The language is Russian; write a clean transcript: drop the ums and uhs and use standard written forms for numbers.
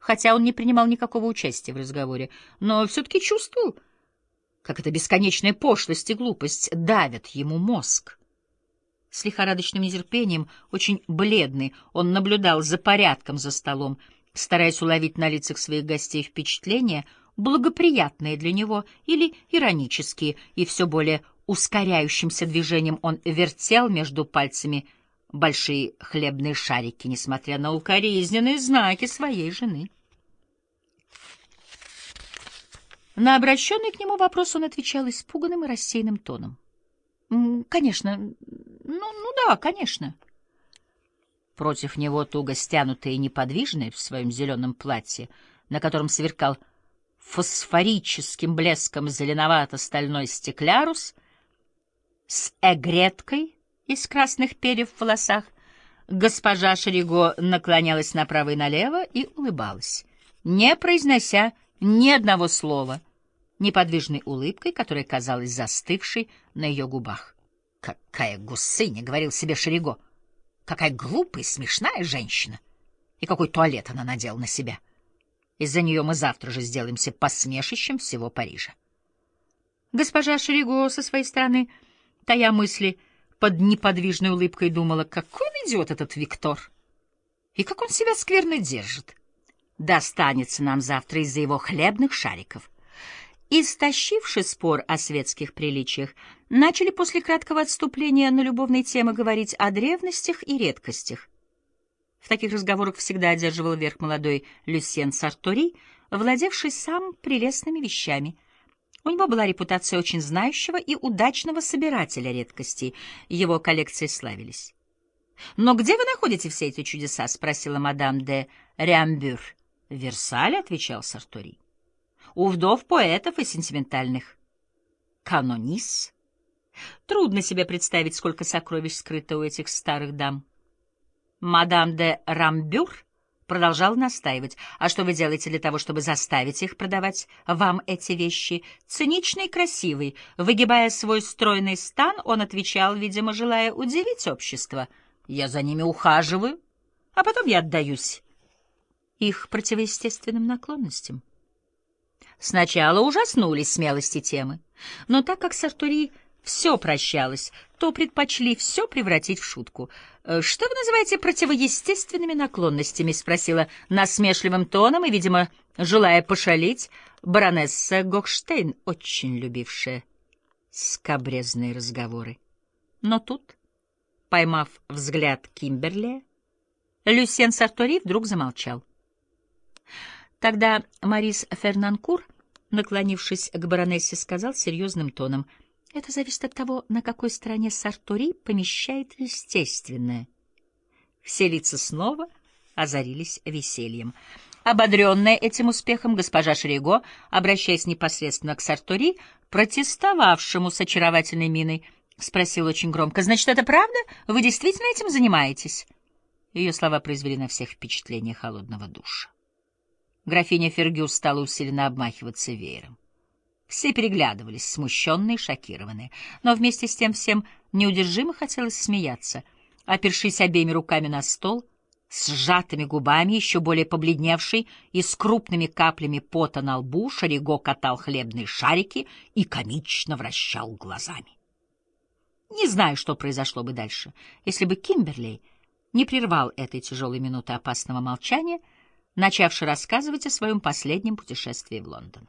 хотя он не принимал никакого участия в разговоре, но все-таки чувствовал, как эта бесконечная пошлость и глупость давят ему мозг. С лихорадочным нетерпением, очень бледный, он наблюдал за порядком за столом, стараясь уловить на лицах своих гостей впечатления, благоприятные для него или иронические, и все более ускоряющимся движением он вертел между пальцами большие хлебные шарики, несмотря на укоризненные знаки своей жены. На обращенный к нему вопрос он отвечал испуганным и рассеянным тоном. «Конечно. Ну да, конечно». Против него, туго стянутая и неподвижная в своем зеленом платье, на котором сверкал фосфорическим блеском зеленовато-стальной стеклярус, с эгреткой из красных перьев в волосах, госпожа Шериго наклонялась направо и налево и улыбалась, не произнося ни одного слова, неподвижной улыбкой, которая казалась застывшей на ее губах. «Какая гусыня!» — говорил себе Шериго. «Какая глупая и смешная женщина! И какой туалет она надела на себя! Из-за нее мы завтра же сделаемся посмешищем всего Парижа». Госпожа Шериго со своей стороны, тая мысли, под неподвижной улыбкой думала, какой он идиот этот Виктор, и как он себя скверно держит. Достанется нам завтра из-за его хлебных шариков. Истощивший спор о светских приличиях, начали после краткого отступления на любовные темы говорить о древностях и редкостях. В таких разговорах всегда одерживал верх молодой Люсьен Сартори, владевший самыми прелестными вещами. У него была репутация очень знающего и удачного собирателя редкостей, его коллекции славились. «Но где вы находите все эти чудеса?» — спросила мадам де Риамбюр. «В Версале», — отвечал Сартори. «У вдов поэтов и сентиментальных канонис. Трудно себе представить, сколько сокровищ скрыто у этих старых дам». Мадам де Рамбюр продолжала настаивать. «А что вы делаете для того, чтобы заставить их продавать вам эти вещи?» Циничный и красивый, выгибая свой стройный стан, он отвечал, видимо, желая удивить общество: «Я за ними ухаживаю, а потом я отдаюсь их противоестественным наклонностям». Сначала ужаснулись смелости темы, но так как Сартори все прощалось, то предпочли все превратить в шутку. «Что вы называете противоестественными наклонностями?» — спросила насмешливым тоном и, видимо, желая пошалить, баронесса Гохштейн, очень любившая скабрезные разговоры. Но тут, поймав взгляд Кимберли, Люсьен Сартори вдруг замолчал. Тогда Марис Фернанкур, наклонившись к баронессе, сказал серьезным тоном: «Это зависит от того, на какой стороне Сартори помещает естественное». Все лица снова озарились весельем. Ободренная этим успехом, госпожа Шериго, обращаясь непосредственно к Сартори, протестовавшему с очаровательной миной, спросила очень громко: «Значит, это правда? Вы действительно этим занимаетесь?» Ее слова произвели на всех впечатление холодного душа. Графиня Фергюс стала усиленно обмахиваться веером. Все переглядывались, смущенные и шокированные, но вместе с тем всем неудержимо хотелось смеяться. Опершись обеими руками на стол, с сжатыми губами, еще более побледневший и с крупными каплями пота на лбу, Шериго катал хлебные шарики и комично вращал глазами. Не знаю, что произошло бы дальше, если бы Кимберли не прервал этой тяжелой минуты опасного молчания, начавший рассказывать о своем последнем путешествии в Лондон.